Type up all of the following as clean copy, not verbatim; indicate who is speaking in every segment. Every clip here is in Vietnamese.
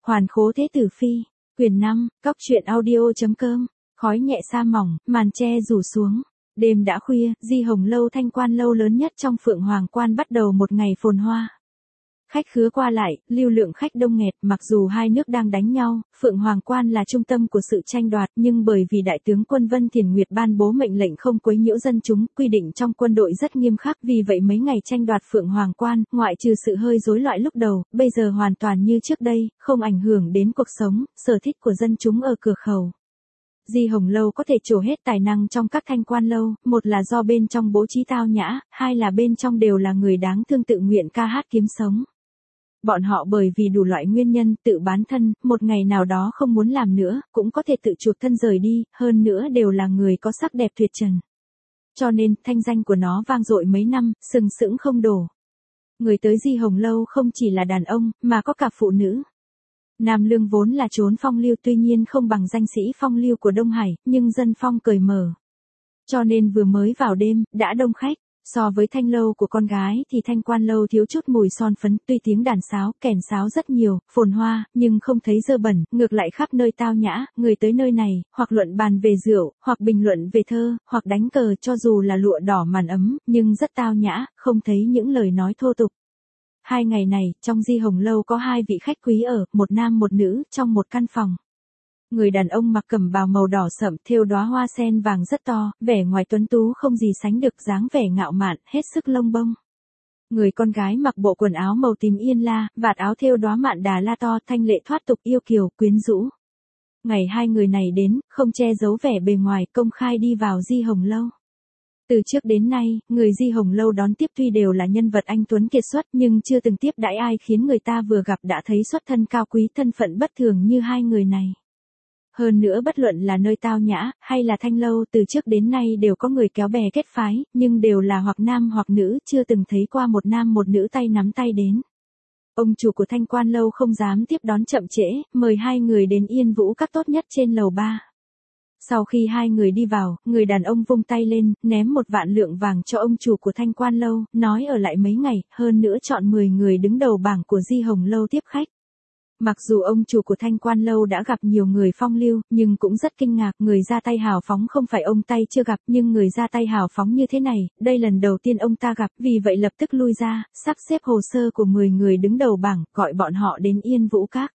Speaker 1: Hoàn Khố Thế Tử Phi, quyển 5, Cóc truyện audio.com, khói nhẹ sa mỏng, màn che rủ xuống. Đêm đã khuya, Di Hồng Lâu Thanh Quan lâu lớn nhất trong Phượng Hoàng Quan bắt đầu một ngày phồn hoa. Khách khứa qua lại, lưu lượng khách đông nghẹt, mặc dù hai nước đang đánh nhau, Phượng Hoàng Quan là trung tâm của sự tranh đoạt, nhưng bởi vì đại tướng quân Vân Thiền Nguyệt ban bố mệnh lệnh không quấy nhiễu dân chúng, quy định trong quân đội rất nghiêm khắc, vì vậy mấy ngày tranh đoạt Phượng Hoàng Quan, ngoại trừ sự hơi rối loạn lúc đầu, bây giờ hoàn toàn như trước đây, không ảnh hưởng đến cuộc sống, sở thích của dân chúng ở cửa khẩu. Di Hồng Lâu có thể trổ hết tài năng trong các thanh quan lâu, một là do bên trong bố trí tao nhã, hai là bên trong đều là người đáng thương tự nguyện ca hát kiếm sống. Bọn họ bởi vì đủ loại nguyên nhân tự bán thân, một ngày nào đó không muốn làm nữa, cũng có thể tự chuộc thân rời đi, hơn nữa đều là người có sắc đẹp tuyệt trần. Cho nên, thanh danh của nó vang dội mấy năm, sừng sững không đổ. Người tới Di Hồng Lâu không chỉ là đàn ông, mà có cả phụ nữ. Nam Lương vốn là chốn phong lưu, tuy nhiên không bằng danh sĩ phong lưu của Đông Hải, nhưng dân phong cởi mở. Cho nên vừa mới vào đêm, đã đông khách. So với thanh lâu của con gái thì thanh quan lâu thiếu chút mùi son phấn, tuy tiếng đàn sáo, kèn sáo rất nhiều, phồn hoa, nhưng không thấy dơ bẩn, ngược lại khắp nơi tao nhã, người tới nơi này, hoặc luận bàn về rượu, hoặc bình luận về thơ, hoặc đánh cờ, cho dù là lụa đỏ màn ấm, nhưng rất tao nhã, không thấy những lời nói thô tục. Hai ngày này, trong Di Hồng Lâu có hai vị khách quý ở, một nam một nữ, trong một căn phòng. Người đàn ông mặc cẩm bào màu đỏ sậm, thêu đóa hoa sen vàng rất to, vẻ ngoài tuấn tú không gì sánh được, dáng vẻ ngạo mạn, hết sức lông bông. Người con gái mặc bộ quần áo màu tím yên la, vạt áo thêu đóa mạn đà la to, thanh lệ thoát tục, yêu kiều, quyến rũ. Ngày hai người này đến, không che giấu vẻ bề ngoài, công khai đi vào Di Hồng Lâu. Từ trước đến nay, người Di Hồng Lâu đón tiếp tuy đều là nhân vật anh tuấn kiệt xuất, nhưng chưa từng tiếp đãi ai khiến người ta vừa gặp đã thấy xuất thân cao quý, thân phận bất thường như hai người này. Hơn nữa bất luận là nơi tao nhã, hay là thanh lâu, từ trước đến nay đều có người kéo bè kết phái, nhưng đều là hoặc nam hoặc nữ, chưa từng thấy qua một nam một nữ tay nắm tay đến. Ông chủ của thanh quan lâu không dám tiếp đón chậm trễ, mời hai người đến Yên Vũ Các tốt nhất trên lầu 3. Sau khi hai người đi vào, người đàn ông vung tay lên, ném 1 vạn lượng vàng cho ông chủ của thanh quan lâu, nói ở lại mấy ngày, hơn nữa chọn 10 người đứng đầu bảng của Di Hồng Lâu tiếp khách. Mặc dù ông chủ của thanh quan lâu đã gặp nhiều người phong lưu, nhưng cũng rất kinh ngạc, người ra tay hào phóng không phải ông tay chưa gặp, nhưng người ra tay hào phóng như thế này, đây lần đầu tiên ông ta gặp, vì vậy lập tức lui ra, sắp xếp hồ sơ của 10 người đứng đầu bảng, gọi bọn họ đến Yên Vũ Các.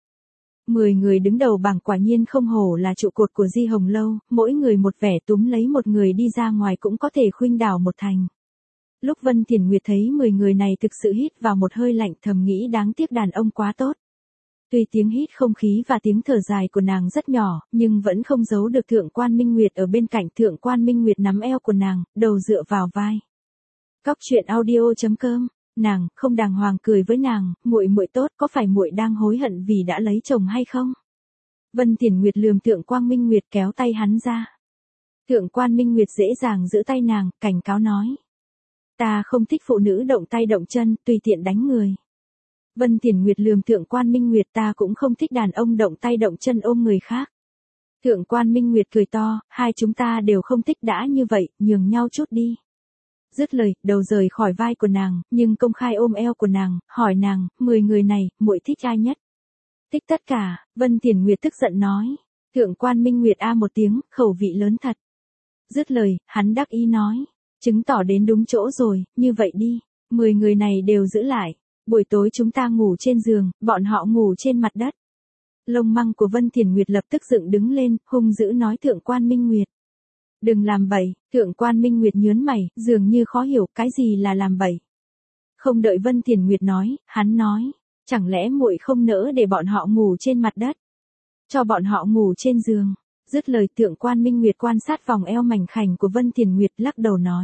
Speaker 1: 10 người đứng đầu bảng quả nhiên không hổ là trụ cột của Di Hồng Lâu, mỗi người một vẻ, túm lấy một người đi ra ngoài cũng có thể khuynh đảo một thành. Lúc Vân Thiền Nguyệt thấy 10 người này thực sự hít vào một hơi lạnh, thầm nghĩ đáng tiếc đàn ông quá tốt. Tuy tiếng hít không khí và tiếng thở dài của nàng rất nhỏ, nhưng vẫn không giấu được Thượng Quan Minh Nguyệt ở bên cạnh. Thượng Quan Minh Nguyệt nắm eo của nàng, đầu dựa vào vai. Cóc truyện audio.com, nàng không đàng hoàng cười với nàng, muội muội tốt, có phải muội đang hối hận vì đã lấy chồng hay không? Vân Thiền Nguyệt lườm Thượng Quan Minh Nguyệt, kéo tay hắn ra. Thượng Quan Minh Nguyệt dễ dàng giữ tay nàng, cảnh cáo nói: ta không thích phụ nữ động tay động chân, tùy tiện đánh người. Vân Thiền Nguyệt lườm Thượng Quan Minh Nguyệt, ta cũng không thích đàn ông động tay động chân ôm người khác. Thượng Quan Minh Nguyệt cười to, hai chúng ta đều không thích, đã như vậy, nhường nhau chút đi. Dứt lời, đầu rời khỏi vai của nàng, nhưng công khai ôm eo của nàng, hỏi nàng, 10 người này, muội thích ai nhất? Thích tất cả. Vân Thiền Nguyệt tức giận nói. Thượng Quan Minh Nguyệt a một tiếng, khẩu vị lớn thật. Dứt lời, hắn đắc ý nói, chứng tỏ đến đúng chỗ rồi, như vậy đi, 10 người này đều giữ lại. Buổi tối chúng ta ngủ trên giường, bọn họ ngủ trên mặt đất. Lông măng của Vân Thiền Nguyệt lập tức dựng đứng lên, hung dữ nói Thượng Quan Minh Nguyệt: đừng làm bậy. Thượng Quan Minh Nguyệt nhớn mày, dường như khó hiểu, cái gì là làm bậy. Không đợi Vân Thiền Nguyệt nói, hắn nói, chẳng lẽ muội không nỡ để bọn họ ngủ trên mặt đất, cho bọn họ ngủ trên giường. Dứt lời, Thượng Quan Minh Nguyệt quan sát vòng eo mảnh khảnh của Vân Thiền Nguyệt, lắc đầu nói: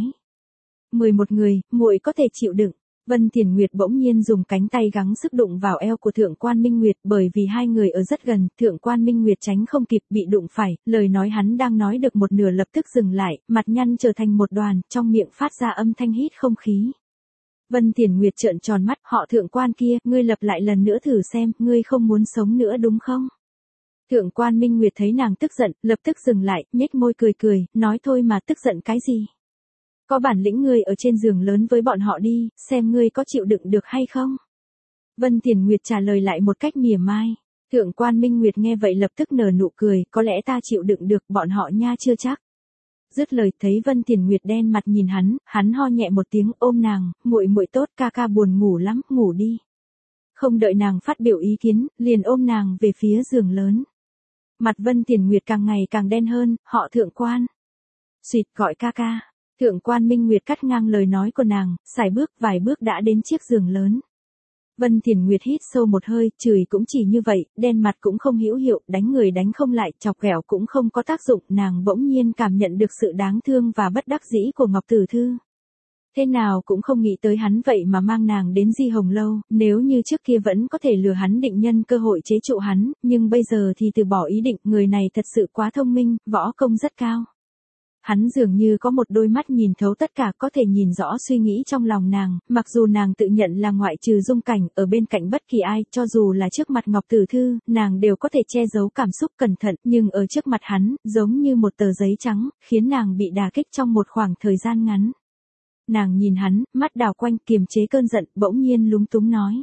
Speaker 1: 11 người, muội có thể chịu đựng. Vân Thiền Nguyệt bỗng nhiên dùng cánh tay gắng sức đụng vào eo của Thượng Quan Minh Nguyệt, bởi vì hai người ở rất gần, Thượng Quan Minh Nguyệt tránh không kịp, bị đụng phải, lời nói hắn đang nói được một nửa lập tức dừng lại, mặt nhăn trở thành một đoàn, trong miệng phát ra âm thanh hít không khí. Vân Thiền Nguyệt trợn tròn mắt, họ Thượng Quan kia, ngươi lặp lại lần nữa thử xem, ngươi không muốn sống nữa đúng không? Thượng Quan Minh Nguyệt thấy nàng tức giận, lập tức dừng lại, nhếch môi cười cười, nói thôi mà tức giận cái gì? Có bản lĩnh ngươi ở trên giường lớn với bọn họ đi, xem ngươi có chịu đựng được hay không? Vân Thiền Nguyệt trả lời lại một cách mỉa mai. Thượng quan Minh Nguyệt nghe vậy lập tức nở nụ cười, có lẽ ta chịu đựng được, bọn họ nha chưa chắc. Dứt lời thấy Vân Thiền Nguyệt đen mặt nhìn hắn ho nhẹ một tiếng ôm nàng, muội muội tốt, ca ca buồn ngủ lắm, ngủ đi. Không đợi nàng phát biểu ý kiến, liền ôm nàng về phía giường lớn. Mặt Vân Thiền Nguyệt càng ngày càng đen hơn, họ Thượng quan. Xuyệt gọi ca ca. Thượng quan Minh Nguyệt cắt ngang lời nói của nàng, xài bước vài bước đã đến chiếc giường lớn. Vân Thiền Nguyệt hít sâu một hơi, chửi cũng chỉ như vậy, đen mặt cũng không hữu hiệu, đánh người đánh không lại, chọc ghẹo cũng không có tác dụng, nàng bỗng nhiên cảm nhận được sự đáng thương và bất đắc dĩ của Ngọc Tử Thư. Thế nào cũng không nghĩ tới hắn vậy mà mang nàng đến Di Hồng Lâu, nếu như trước kia vẫn có thể lừa hắn định nhân cơ hội chế trụ hắn, nhưng bây giờ thì từ bỏ ý định, người này thật sự quá thông minh, võ công rất cao. Hắn dường như có một đôi mắt nhìn thấu tất cả, có thể nhìn rõ suy nghĩ trong lòng nàng, mặc dù nàng tự nhận là ngoại trừ Dung Cảnh, ở bên cạnh bất kỳ ai, cho dù là trước mặt Ngọc Tử Thư, nàng đều có thể che giấu cảm xúc cẩn thận, nhưng ở trước mặt hắn, giống như một tờ giấy trắng, khiến nàng bị đả kích trong một khoảng thời gian ngắn. Nàng nhìn hắn, mắt đảo quanh kiềm chế cơn giận, bỗng nhiên lúng túng nói.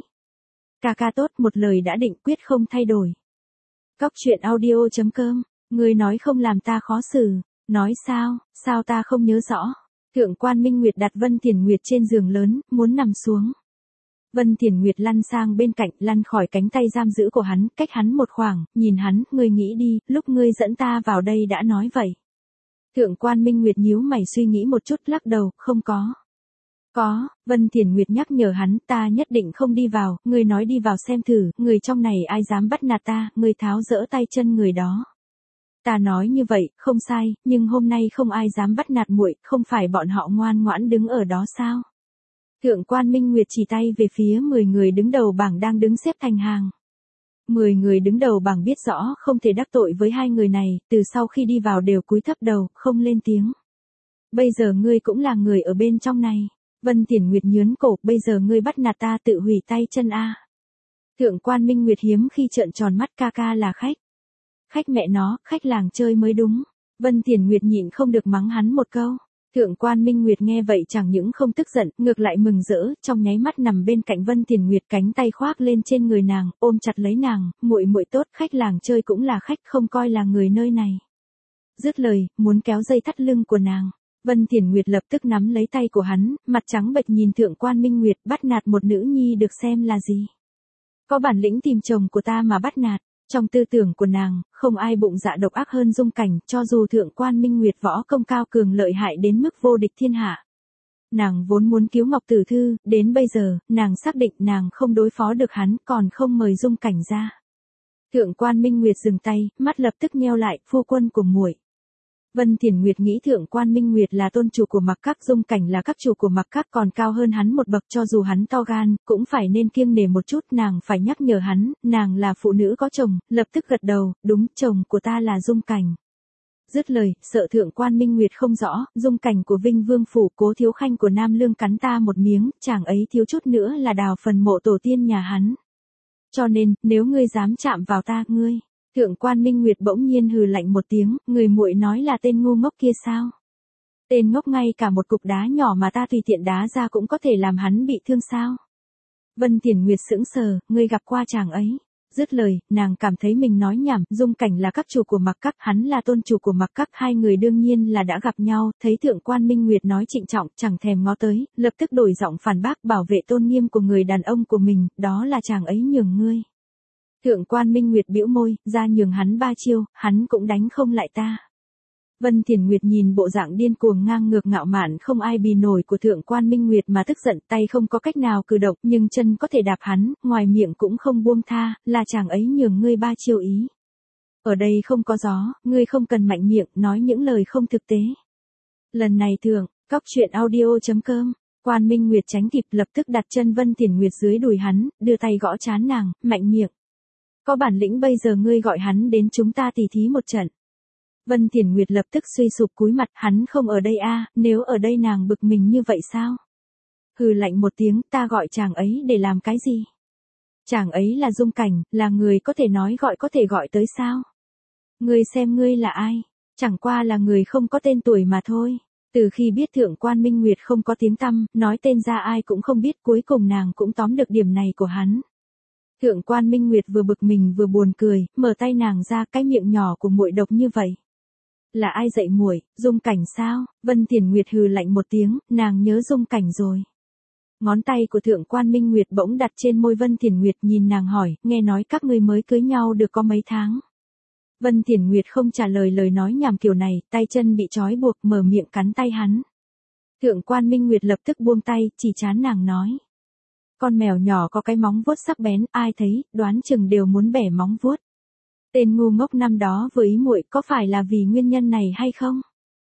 Speaker 1: Ca ca tốt, một lời đã định quyết không thay đổi. Cóc truyện audio.com, người nói không làm ta khó xử. Nói sao ta không nhớ rõ. Thượng quan Minh Nguyệt đặt Vân Thiền Nguyệt trên giường lớn, muốn nằm xuống. Vân Thiền Nguyệt lăn sang bên cạnh, lăn khỏi cánh tay giam giữ của hắn, cách hắn một khoảng, nhìn hắn, ngươi nghĩ đi, lúc ngươi dẫn ta vào đây đã nói vậy. Thượng quan Minh Nguyệt nhíu mày suy nghĩ một chút lắc đầu, không có. Có, Vân Thiền Nguyệt nhắc nhở hắn, ta nhất định không đi vào, ngươi nói đi vào xem thử, người trong này ai dám bắt nạt ta, ngươi tháo dỡ tay chân người đó. Ta nói như vậy, không sai, nhưng hôm nay không ai dám bắt nạt muội, không phải bọn họ ngoan ngoãn đứng ở đó sao? Thượng quan Minh Nguyệt chỉ tay về phía 10 người đứng đầu bảng đang đứng xếp thành hàng. 10 người đứng đầu bảng biết rõ không thể đắc tội với hai người này, từ sau khi đi vào đều cúi thấp đầu, không lên tiếng. Bây giờ ngươi cũng là người ở bên trong này. Vân Thiền Nguyệt nhướn cổ, bây giờ ngươi bắt nạt ta tự hủy tay chân a. Thượng quan Minh Nguyệt hiếm khi trợn tròn mắt, ca ca là khách. Khách mẹ nó, khách làng chơi mới đúng. Vân Thiền Nguyệt nhịn không được mắng hắn một câu. Thượng quan Minh Nguyệt nghe vậy chẳng những không tức giận, ngược lại mừng rỡ, trong nháy mắt nằm bên cạnh Vân Thiền Nguyệt, cánh tay khoác lên trên người nàng, ôm chặt lấy nàng, muội muội tốt, khách làng chơi cũng là khách, không coi là người nơi này. Dứt lời, muốn kéo dây thắt lưng của nàng. Vân Thiền Nguyệt lập tức nắm lấy tay của hắn, mặt trắng bệch nhìn Thượng quan Minh Nguyệt, bắt nạt một nữ nhi được xem là gì? Có bản lĩnh tìm chồng của ta mà bắt nạt. Trong tư tưởng của nàng, không ai bụng dạ độc ác hơn Dung Cảnh, cho dù Thượng quan Minh Nguyệt võ công cao cường lợi hại đến mức vô địch thiên hạ. Nàng vốn muốn cứu Ngọc Tử Thư, đến bây giờ, nàng xác định nàng không đối phó được hắn, còn không mời Dung Cảnh ra. Thượng quan Minh Nguyệt dừng tay, mắt lập tức nheo lại, phu quân của muội. Vân Thiền Nguyệt nghĩ Thượng quan Minh Nguyệt là tôn chủ của Mặc Các, Dung Cảnh là các chủ của Mặc Các, còn cao hơn hắn một bậc, cho dù hắn to gan, cũng phải nên kiêng nể một chút, nàng phải nhắc nhở hắn, nàng là phụ nữ có chồng, lập tức gật đầu, đúng, chồng của ta là Dung Cảnh. Dứt lời, sợ Thượng quan Minh Nguyệt không rõ, Dung Cảnh của Vinh Vương phủ, Cố Thiếu Khanh của Nam Lương cắn ta một miếng, chàng ấy thiếu chút nữa là đào phần mộ tổ tiên nhà hắn. Cho nên, nếu ngươi dám chạm vào ta, ngươi. Thượng quan Minh Nguyệt bỗng nhiên hừ lạnh một tiếng, người muội nói là tên ngu ngốc kia sao? Tên ngốc, ngay cả một cục đá nhỏ mà ta tùy tiện đá ra cũng có thể làm hắn bị thương sao? Vân Thiền Nguyệt sững sờ, ngươi gặp qua chàng ấy. Dứt lời, nàng cảm thấy mình nói nhảm, Dung Cảnh là các chủ của Mặc Các, hắn là tôn chủ của Mặc Các, hai người đương nhiên là đã gặp nhau, thấy Thượng quan Minh Nguyệt nói trịnh trọng, chẳng thèm ngó tới, lập tức đổi giọng phản bác, bảo vệ tôn nghiêm của người đàn ông của mình, đó là chàng ấy nhường ngươi. Thượng quan Minh Nguyệt bĩu môi, ra nhường hắn 3 chiêu, hắn cũng đánh không lại ta. Vân Thiền Nguyệt nhìn bộ dạng điên cuồng ngang ngược ngạo mạn không ai bì nổi của Thượng quan Minh Nguyệt mà tức giận, tay không có cách nào cử động, nhưng chân có thể đạp hắn, ngoài miệng cũng không buông tha, là chàng ấy nhường ngươi 3 chiêu ý. Ở đây không có gió, ngươi không cần mạnh miệng, nói những lời không thực tế. Lần này Cóc truyện audio.com, quan Minh Nguyệt tránh kịp lập tức đặt chân Vân Thiền Nguyệt dưới đùi hắn, đưa tay gõ trán nàng, mạnh miệng. Có bản lĩnh bây giờ ngươi gọi hắn đến chúng ta tỉ thí một trận. Vân Thiền Nguyệt lập tức suy sụp cúi mặt, hắn không ở đây a, nếu ở đây nàng bực mình như vậy sao? Hừ lạnh một tiếng, ta gọi chàng ấy để làm cái gì? Chàng ấy là Dung Cảnh, là người có thể nói gọi có thể gọi tới sao? Ngươi xem ngươi là ai? Chẳng qua là người không có tên tuổi mà thôi. Từ khi biết Thượng quan Minh Nguyệt không có tiếng tăm, nói tên ra ai cũng không biết, cuối cùng nàng cũng tóm được điểm này của hắn. Thượng quan Minh Nguyệt vừa bực mình vừa buồn cười, mở tay nàng ra, cái miệng nhỏ của muội độc như vậy. Là ai dạy muội? Dung Cảnh sao? Vân Thiển Nguyệt hừ lạnh một tiếng, nàng nhớ Dung Cảnh rồi. Ngón tay của Thượng quan Minh Nguyệt bỗng đặt trên môi Vân Thiển Nguyệt, nhìn nàng hỏi, nghe nói các ngươi mới cưới nhau được có mấy tháng. Vân Thiển Nguyệt không trả lời lời nói nhảm kiểu này, tay chân bị trói buộc, mở miệng cắn tay hắn. Thượng quan Minh Nguyệt lập tức buông tay, chỉ trán nàng nói. Con mèo nhỏ có cái móng vuốt sắc bén, ai thấy, đoán chừng đều muốn bẻ móng vuốt. Tên ngu ngốc năm đó với ý muội có phải là vì nguyên nhân này hay không?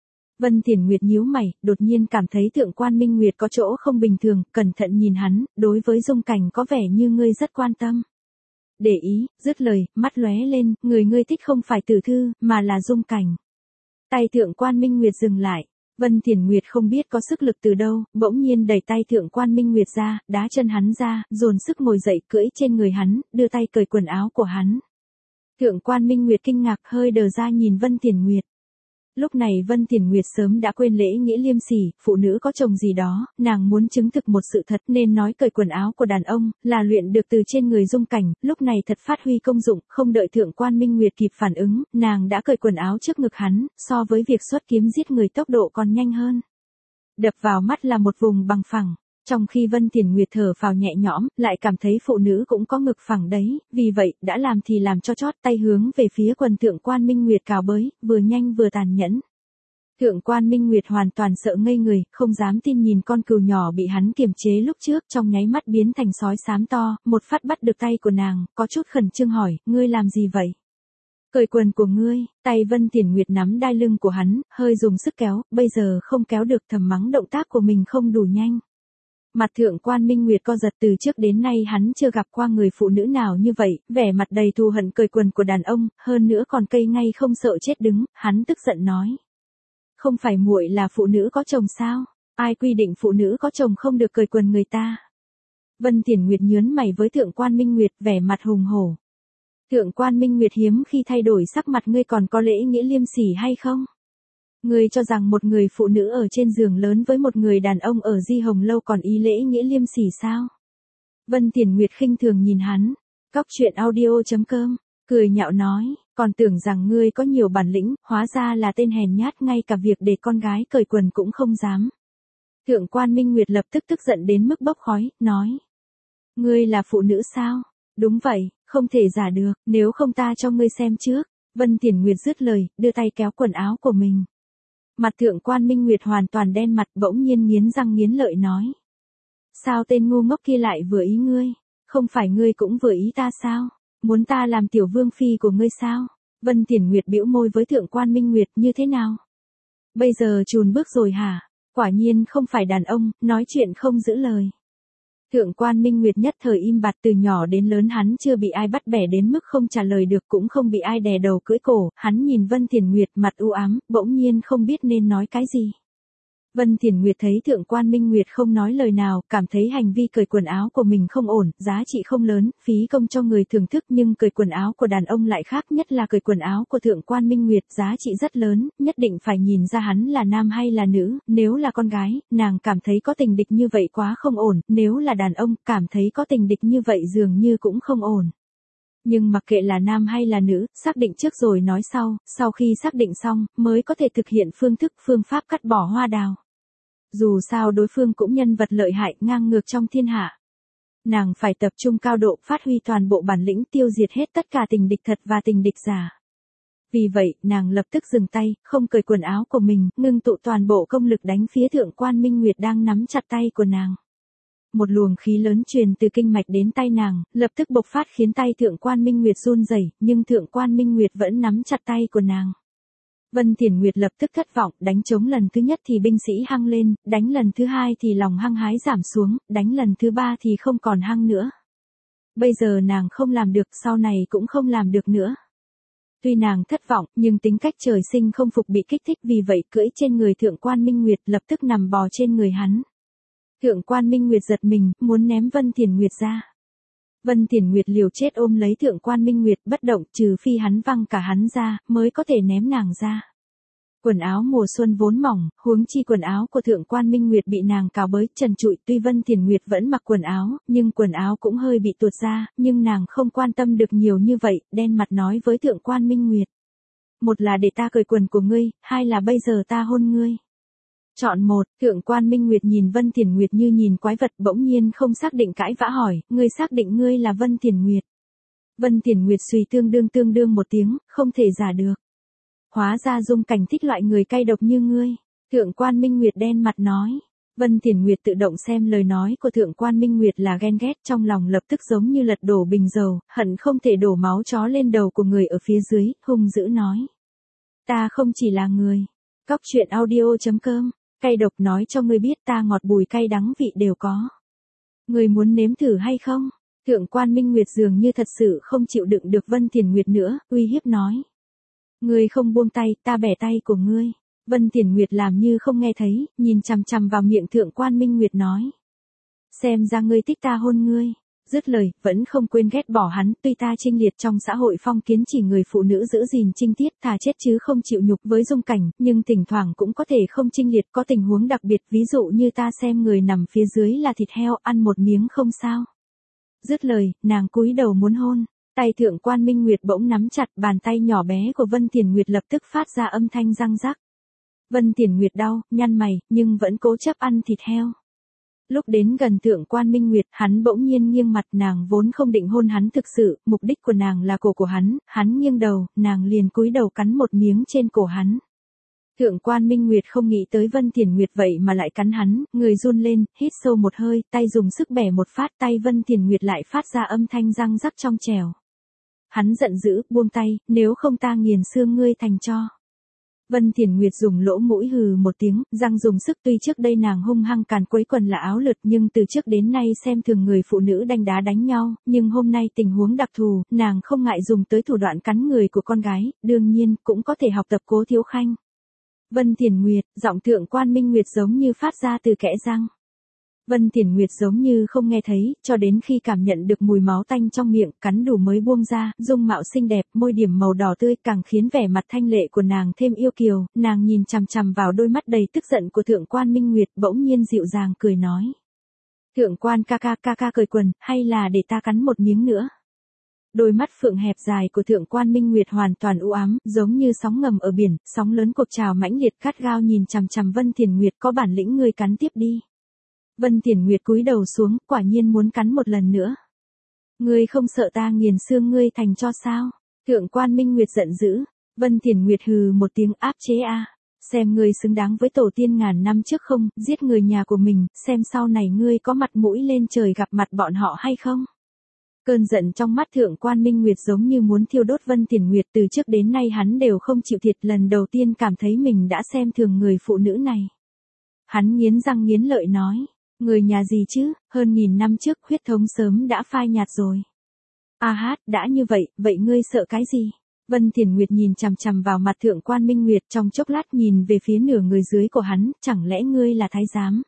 Speaker 1: Vân Thiển Nguyệt nhíu mày, đột nhiên cảm thấy Thượng quan Minh Nguyệt có chỗ không bình thường, cẩn thận nhìn hắn, đối với Dung Cảnh có vẻ như ngươi rất quan tâm. Để ý, dứt lời, mắt lóe lên, người ngươi thích không phải Tử Thư, mà là Dung Cảnh. Tay Thượng quan Minh Nguyệt dừng lại. Vân Thiển Nguyệt không biết có sức lực từ đâu, bỗng nhiên đẩy tay Thượng quan Minh Nguyệt ra, đá chân hắn ra, dồn sức ngồi dậy cưỡi trên người hắn, đưa tay cởi quần áo của hắn. Thượng quan Minh Nguyệt kinh ngạc hơi đờ ra nhìn Vân Thiển Nguyệt. Lúc này Vân Thiển Nguyệt sớm đã quên lễ nghĩa liêm sỉ, phụ nữ có chồng gì đó, nàng muốn chứng thực một sự thật nên nói cởi quần áo của đàn ông, là luyện được từ trên người Dung Cảnh, lúc này thật phát huy công dụng, không đợi Thượng quan Minh Nguyệt kịp phản ứng, nàng đã cởi quần áo trước ngực hắn, so với việc xuất kiếm giết người tốc độ còn nhanh hơn. Đập vào mắt là một vùng bằng phẳng. Trong khi Vân Thiển Nguyệt thở phào nhẹ nhõm, lại cảm thấy phụ nữ cũng có ngực phẳng đấy, vì vậy, đã làm thì làm cho chót, tay hướng về phía quần Thượng quan Minh Nguyệt cào bới, vừa nhanh vừa tàn nhẫn. Thượng quan Minh Nguyệt hoàn toàn sợ ngây người, không dám tin nhìn con cừu nhỏ bị hắn kiềm chế lúc trước, trong nháy mắt biến thành sói xám to, một phát bắt được tay của nàng, có chút khẩn trương hỏi, ngươi làm gì vậy? Cởi quần của ngươi, tay Vân Thiển Nguyệt nắm đai lưng của hắn, hơi dùng sức kéo, bây giờ không kéo được, thầm mắng động tác của mình không đủ nhanh. Mặt Thượng quan Minh Nguyệt co giật, từ trước đến nay hắn chưa gặp qua người phụ nữ nào như vậy, vẻ mặt đầy thù hận cởi quần của đàn ông, hơn nữa còn cây ngay không sợ chết đứng, hắn tức giận nói. Không phải muội là phụ nữ có chồng sao? Ai quy định phụ nữ có chồng không được cởi quần người ta? Vân Thiển Nguyệt nhớn mày với Thượng quan Minh Nguyệt, vẻ mặt hùng hổ. Thượng quan Minh Nguyệt hiếm khi thay đổi sắc mặt, ngươi còn có lễ nghĩa liêm sỉ hay không? Ngươi cho rằng một người phụ nữ ở trên giường lớn với một người đàn ông ở Di Hồng Lâu còn ý lễ nghĩa liêm sỉ sao? Vân Thiển Nguyệt khinh thường nhìn hắn. Cóc truyện audio.com, cười nhạo nói, còn tưởng rằng ngươi có nhiều bản lĩnh, hóa ra là tên hèn nhát, ngay cả việc để con gái cởi quần cũng không dám. Thượng quan Minh Nguyệt lập tức tức giận đến mức bốc khói, nói. Ngươi là phụ nữ sao? Đúng vậy, không thể giả được, nếu không ta cho ngươi xem trước. Vân Thiển Nguyệt dứt lời, đưa tay kéo quần áo của mình. Mặt Thượng quan Minh Nguyệt hoàn toàn đen mặt, bỗng nhiên nghiến răng nghiến lợi nói. Sao tên ngu ngốc kia lại vừa ý ngươi? Không phải ngươi cũng vừa ý ta sao? Muốn ta làm tiểu vương phi của ngươi sao? Vân Thiển Nguyệt bĩu môi với Thượng quan Minh Nguyệt, như thế nào? Bây giờ chùn bước rồi hả? Quả nhiên không phải đàn ông, nói chuyện không giữ lời. Thượng quan Minh Nguyệt nhất thời im bặt, từ nhỏ đến lớn hắn chưa bị ai bắt bẻ đến mức không trả lời được, cũng không bị ai đè đầu cưỡi cổ, hắn nhìn Vân Thiển Nguyệt mặt u ám, bỗng nhiên không biết nên nói cái gì. Vân Thiển Nguyệt thấy Thượng quan Minh Nguyệt không nói lời nào, cảm thấy hành vi cởi quần áo của mình không ổn, giá trị không lớn, phí công cho người thưởng thức, nhưng cởi quần áo của đàn ông lại khác, nhất là cởi quần áo của Thượng quan Minh Nguyệt, giá trị rất lớn, nhất định phải nhìn ra hắn là nam hay là nữ, nếu là con gái, nàng cảm thấy có tình địch như vậy quá không ổn, nếu là đàn ông, cảm thấy có tình địch như vậy dường như cũng không ổn. Nhưng mặc kệ là nam hay là nữ, xác định trước rồi nói sau khi xác định xong, mới có thể thực hiện phương pháp cắt bỏ hoa đào. Dù sao đối phương cũng nhân vật lợi hại ngang ngược trong thiên hạ. Nàng phải tập trung cao độ, phát huy toàn bộ bản lĩnh, tiêu diệt hết tất cả tình địch thật và tình địch giả. Vì vậy, nàng lập tức dừng tay, không cởi quần áo của mình, ngưng tụ toàn bộ công lực đánh phía Thượng quan Minh Nguyệt đang nắm chặt tay của nàng. Một luồng khí lớn truyền từ kinh mạch đến tay nàng, lập tức bộc phát khiến tay Thượng quan Minh Nguyệt run rẩy, nhưng Thượng quan Minh Nguyệt vẫn nắm chặt tay của nàng. Vân Thiển Nguyệt lập tức thất vọng, đánh trống lần thứ nhất thì binh sĩ hăng lên, đánh lần thứ hai thì lòng hăng hái giảm xuống, đánh lần thứ ba thì không còn hăng nữa. Bây giờ nàng không làm được, sau này cũng không làm được nữa. Tuy nàng thất vọng, nhưng tính cách trời sinh không phục bị kích thích, vì vậy cưỡi trên người Thượng quan Minh Nguyệt, lập tức nằm bò trên người hắn. Thượng quan Minh Nguyệt giật mình, muốn ném Vân Thiển Nguyệt ra. Vân Thiển Nguyệt liều chết ôm lấy Thượng quan Minh Nguyệt bất động, trừ phi hắn văng cả hắn ra, mới có thể ném nàng ra. Quần áo mùa xuân vốn mỏng, huống chi quần áo của Thượng quan Minh Nguyệt bị nàng cào bới trần trụi, tuy Vân Thiền Nguyệt vẫn mặc quần áo, nhưng quần áo cũng hơi bị tuột ra, nhưng nàng không quan tâm được nhiều như vậy, đen mặt nói với Thượng quan Minh Nguyệt. Một là để ta cởi quần của ngươi, hai là bây giờ ta hôn ngươi. Chọn một. Thượng quan Minh Nguyệt nhìn Vân Thiền Nguyệt như nhìn quái vật, bỗng nhiên không xác định cãi vã hỏi, ngươi xác định ngươi là Vân Thiền Nguyệt? Vân Thiền Nguyệt suy tương đương một tiếng, không thể giả được. Hóa ra Dung Cảnh thích loại người cay độc như ngươi. Thượng quan Minh Nguyệt đen mặt nói. Vân Thiền Nguyệt tự động xem lời nói của Thượng quan Minh Nguyệt là ghen ghét, trong lòng lập tức giống như lật đổ bình dầu, hận không thể đổ máu chó lên đầu của người ở phía dưới, hung dữ nói. Ta không chỉ là người. Cóc truyện audio.com, cay độc nói cho ngươi biết, ta ngọt bùi cay đắng vị đều có. Ngươi muốn nếm thử hay không? Thượng quan Minh Nguyệt dường như thật sự không chịu đựng được Vân Thiền Nguyệt nữa, uy hiếp nói. Ngươi không buông tay, ta bẻ tay của ngươi. Vân Thiền Nguyệt làm như không nghe thấy, nhìn chằm chằm vào miệng Thượng quan Minh Nguyệt nói. Xem ra ngươi thích ta hôn ngươi. Dứt lời, vẫn không quên ghét bỏ hắn, tuy ta chinh liệt trong xã hội phong kiến chỉ người phụ nữ giữ gìn trinh tiết thà chết chứ không chịu nhục với Dung Cảnh, nhưng thỉnh thoảng cũng có thể không chinh liệt, có tình huống đặc biệt, ví dụ như ta xem người nằm phía dưới là thịt heo, ăn một miếng không sao. Dứt lời, nàng cúi đầu muốn hôn, tay Thượng quan Minh Nguyệt bỗng nắm chặt, bàn tay nhỏ bé của Vân Thiền Nguyệt lập tức phát ra âm thanh răng rắc. Vân Thiền Nguyệt đau, nhăn mày, nhưng vẫn cố chấp ăn thịt heo. Lúc đến gần Thượng quan Minh Nguyệt, hắn bỗng nhiên nghiêng mặt, nàng vốn không định hôn hắn thực sự, mục đích của nàng là cổ của hắn nghiêng đầu, nàng liền cúi đầu cắn một miếng trên cổ hắn. Thượng quan Minh Nguyệt không nghĩ tới Vân Thiền Nguyệt vậy mà lại cắn hắn, người run lên, hít sâu một hơi, tay dùng sức bẻ một phát, tay Vân Thiền Nguyệt lại phát ra âm thanh răng rắc trong trẻo. Hắn giận dữ, buông tay, nếu không ta nghiền xương ngươi thành tro. Vân Thiền Nguyệt dùng lỗ mũi hừ một tiếng, răng dùng sức, tuy trước đây nàng hung hăng càn quấy quần là áo lượt, nhưng từ trước đến nay xem thường người phụ nữ đánh đá đánh nhau, nhưng hôm nay tình huống đặc thù, nàng không ngại dùng tới thủ đoạn cắn người của con gái, đương nhiên cũng có thể học tập Cố Thiếu Khanh. Vân Thiền Nguyệt, giọng Thượng quan Minh Nguyệt giống như phát ra từ kẽ răng. Vân Thiền Nguyệt giống như không nghe thấy, cho đến khi cảm nhận được mùi máu tanh trong miệng, cắn đủ mới buông ra, dung mạo xinh đẹp, môi điểm màu đỏ tươi càng khiến vẻ mặt thanh lệ của nàng thêm yêu kiều, nàng nhìn chằm chằm vào đôi mắt đầy tức giận của Thượng quan Minh Nguyệt, bỗng nhiên dịu dàng cười nói. Thượng quan ca ca cởi quần, hay là để ta cắn một miếng nữa? Đôi mắt phượng hẹp dài của Thượng quan Minh Nguyệt hoàn toàn u ám, giống như sóng ngầm ở biển, sóng lớn cuộc trào mãnh liệt gắt gao nhìn chằm chằm Vân Thiền Nguyệt, có bản lĩnh ngươi cắn tiếp đi. Vân Thiền Nguyệt cúi đầu xuống, quả nhiên muốn cắn một lần nữa. Ngươi không sợ ta nghiền xương ngươi thành cho sao? Thượng quan Minh Nguyệt giận dữ. Vân Thiền Nguyệt hừ một tiếng, áp chế a. Xem ngươi xứng đáng với tổ tiên ngàn năm trước không, giết người nhà của mình, xem sau này ngươi có mặt mũi lên trời gặp mặt bọn họ hay không? Cơn giận trong mắt Thượng quan Minh Nguyệt giống như muốn thiêu đốt Vân Thiền Nguyệt, từ trước đến nay hắn đều không chịu thiệt, lần đầu tiên cảm thấy mình đã xem thường người phụ nữ này. Hắn nghiến răng nghiến lợi nói. Người nhà gì chứ, hơn 1000 năm trước huyết thống sớm đã phai nhạt rồi. Đã như vậy, vậy ngươi sợ cái gì? Vân Thiền Nguyệt nhìn chằm chằm vào mặt Thượng quan Minh Nguyệt, trong chốc lát nhìn về phía nửa người dưới của hắn, chẳng lẽ ngươi là thái giám?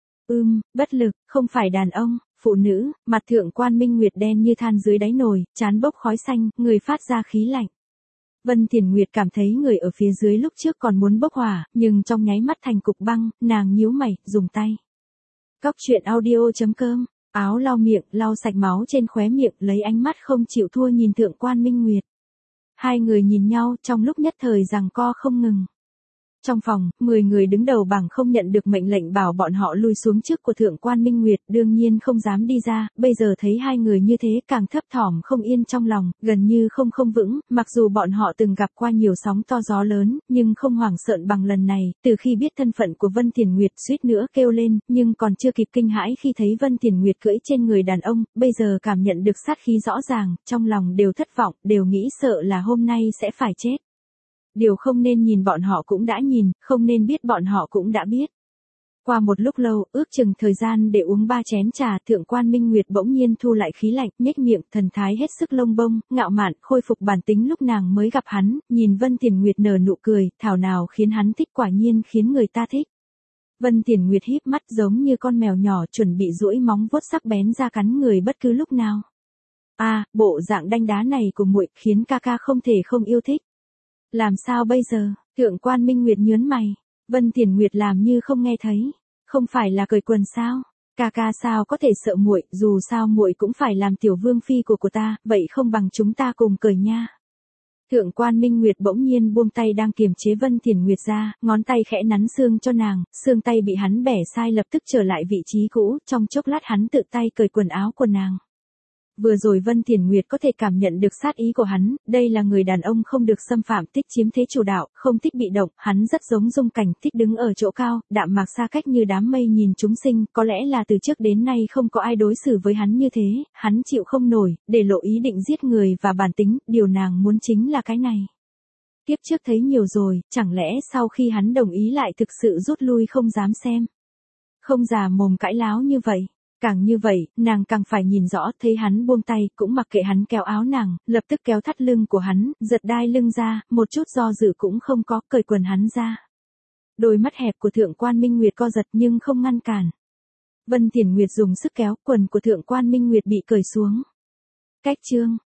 Speaker 1: Bất lực, không phải đàn ông, phụ nữ. Mặt Thượng quan Minh Nguyệt đen như than dưới đáy nồi, trán bốc khói xanh, người phát ra khí lạnh. Vân Thiền Nguyệt cảm thấy người ở phía dưới lúc trước còn muốn bốc hỏa, nhưng trong nháy mắt thành cục băng, nàng nhíu mày, dùng tay. Cóc truyện audio.com, áo lau miệng, lau sạch máu trên khóe miệng, lấy ánh mắt không chịu thua nhìn Thượng quan Minh Nguyệt. Hai người nhìn nhau, trong lúc nhất thời giằng co không ngừng. Trong phòng, 10 người đứng đầu bảng không nhận được mệnh lệnh bảo bọn họ lui xuống trước của Thượng quan Minh Nguyệt, đương nhiên không dám đi ra, bây giờ thấy hai người như thế càng thấp thỏm không yên trong lòng, gần như không vững, mặc dù bọn họ từng gặp qua nhiều sóng to gió lớn, nhưng không hoảng sợ bằng lần này, từ khi biết thân phận của Vân Thiền Nguyệt suýt nữa kêu lên, nhưng còn chưa kịp kinh hãi khi thấy Vân Thiền Nguyệt cưỡi trên người đàn ông, bây giờ cảm nhận được sát khí rõ ràng, trong lòng đều thất vọng, đều nghĩ sợ là hôm nay sẽ phải chết. Điều không nên nhìn bọn họ cũng đã nhìn, không nên biết bọn họ cũng đã biết. Qua một lúc lâu, ước chừng thời gian để uống 3 chén trà, Thượng quan Minh Nguyệt bỗng nhiên thu lại khí lạnh, nhếch miệng, thần thái hết sức lông bông, ngạo mạn, khôi phục bản tính lúc nàng mới gặp hắn, nhìn Vân Thiền Nguyệt nở nụ cười, thảo nào khiến hắn thích, quả nhiên khiến người ta thích. Vân Thiền Nguyệt híp mắt giống như con mèo nhỏ chuẩn bị duỗi móng vuốt sắc bén ra cắn người bất cứ lúc nào. Bộ dạng đanh đá này của muội khiến ca ca không thể không yêu thích. Làm sao bây giờ? Thượng quan Minh Nguyệt nhớn mày, Vân Thiền Nguyệt làm như không nghe thấy, không phải là cởi quần sao? Ca ca sao có thể sợ muội, dù sao muội cũng phải làm tiểu vương phi của ta, vậy không bằng chúng ta cùng cởi nha. Thượng quan Minh Nguyệt bỗng nhiên buông tay đang kiềm chế Vân Thiền Nguyệt ra, ngón tay khẽ nắn xương cho nàng, xương tay bị hắn bẻ sai lập tức trở lại vị trí cũ, trong chốc lát hắn tự tay cởi quần áo của nàng. Vừa rồi Vân Thiền Nguyệt có thể cảm nhận được sát ý của hắn, đây là người đàn ông không được xâm phạm, thích chiếm thế chủ đạo, không thích bị động, hắn rất giống Dung Cảnh, thích đứng ở chỗ cao, đạm mạc xa cách như đám mây nhìn chúng sinh, có lẽ là từ trước đến nay không có ai đối xử với hắn như thế, hắn chịu không nổi, để lộ ý định giết người và bản tính, điều nàng muốn chính là cái này. Tiếp trước thấy nhiều rồi, chẳng lẽ sau khi hắn đồng ý lại thực sự rút lui không dám xem. Không già mồm cãi láo như vậy. Càng như vậy, nàng càng phải nhìn rõ, thấy hắn buông tay, cũng mặc kệ hắn kéo áo nàng, lập tức kéo thắt lưng của hắn, giật đai lưng ra, một chút do dự cũng không có, cởi quần hắn ra. Đôi mắt hẹp của Thượng quan Minh Nguyệt co giật nhưng không ngăn cản. Vân Thiền Nguyệt dùng sức kéo, quần của Thượng quan Minh Nguyệt bị cởi xuống. Cách chương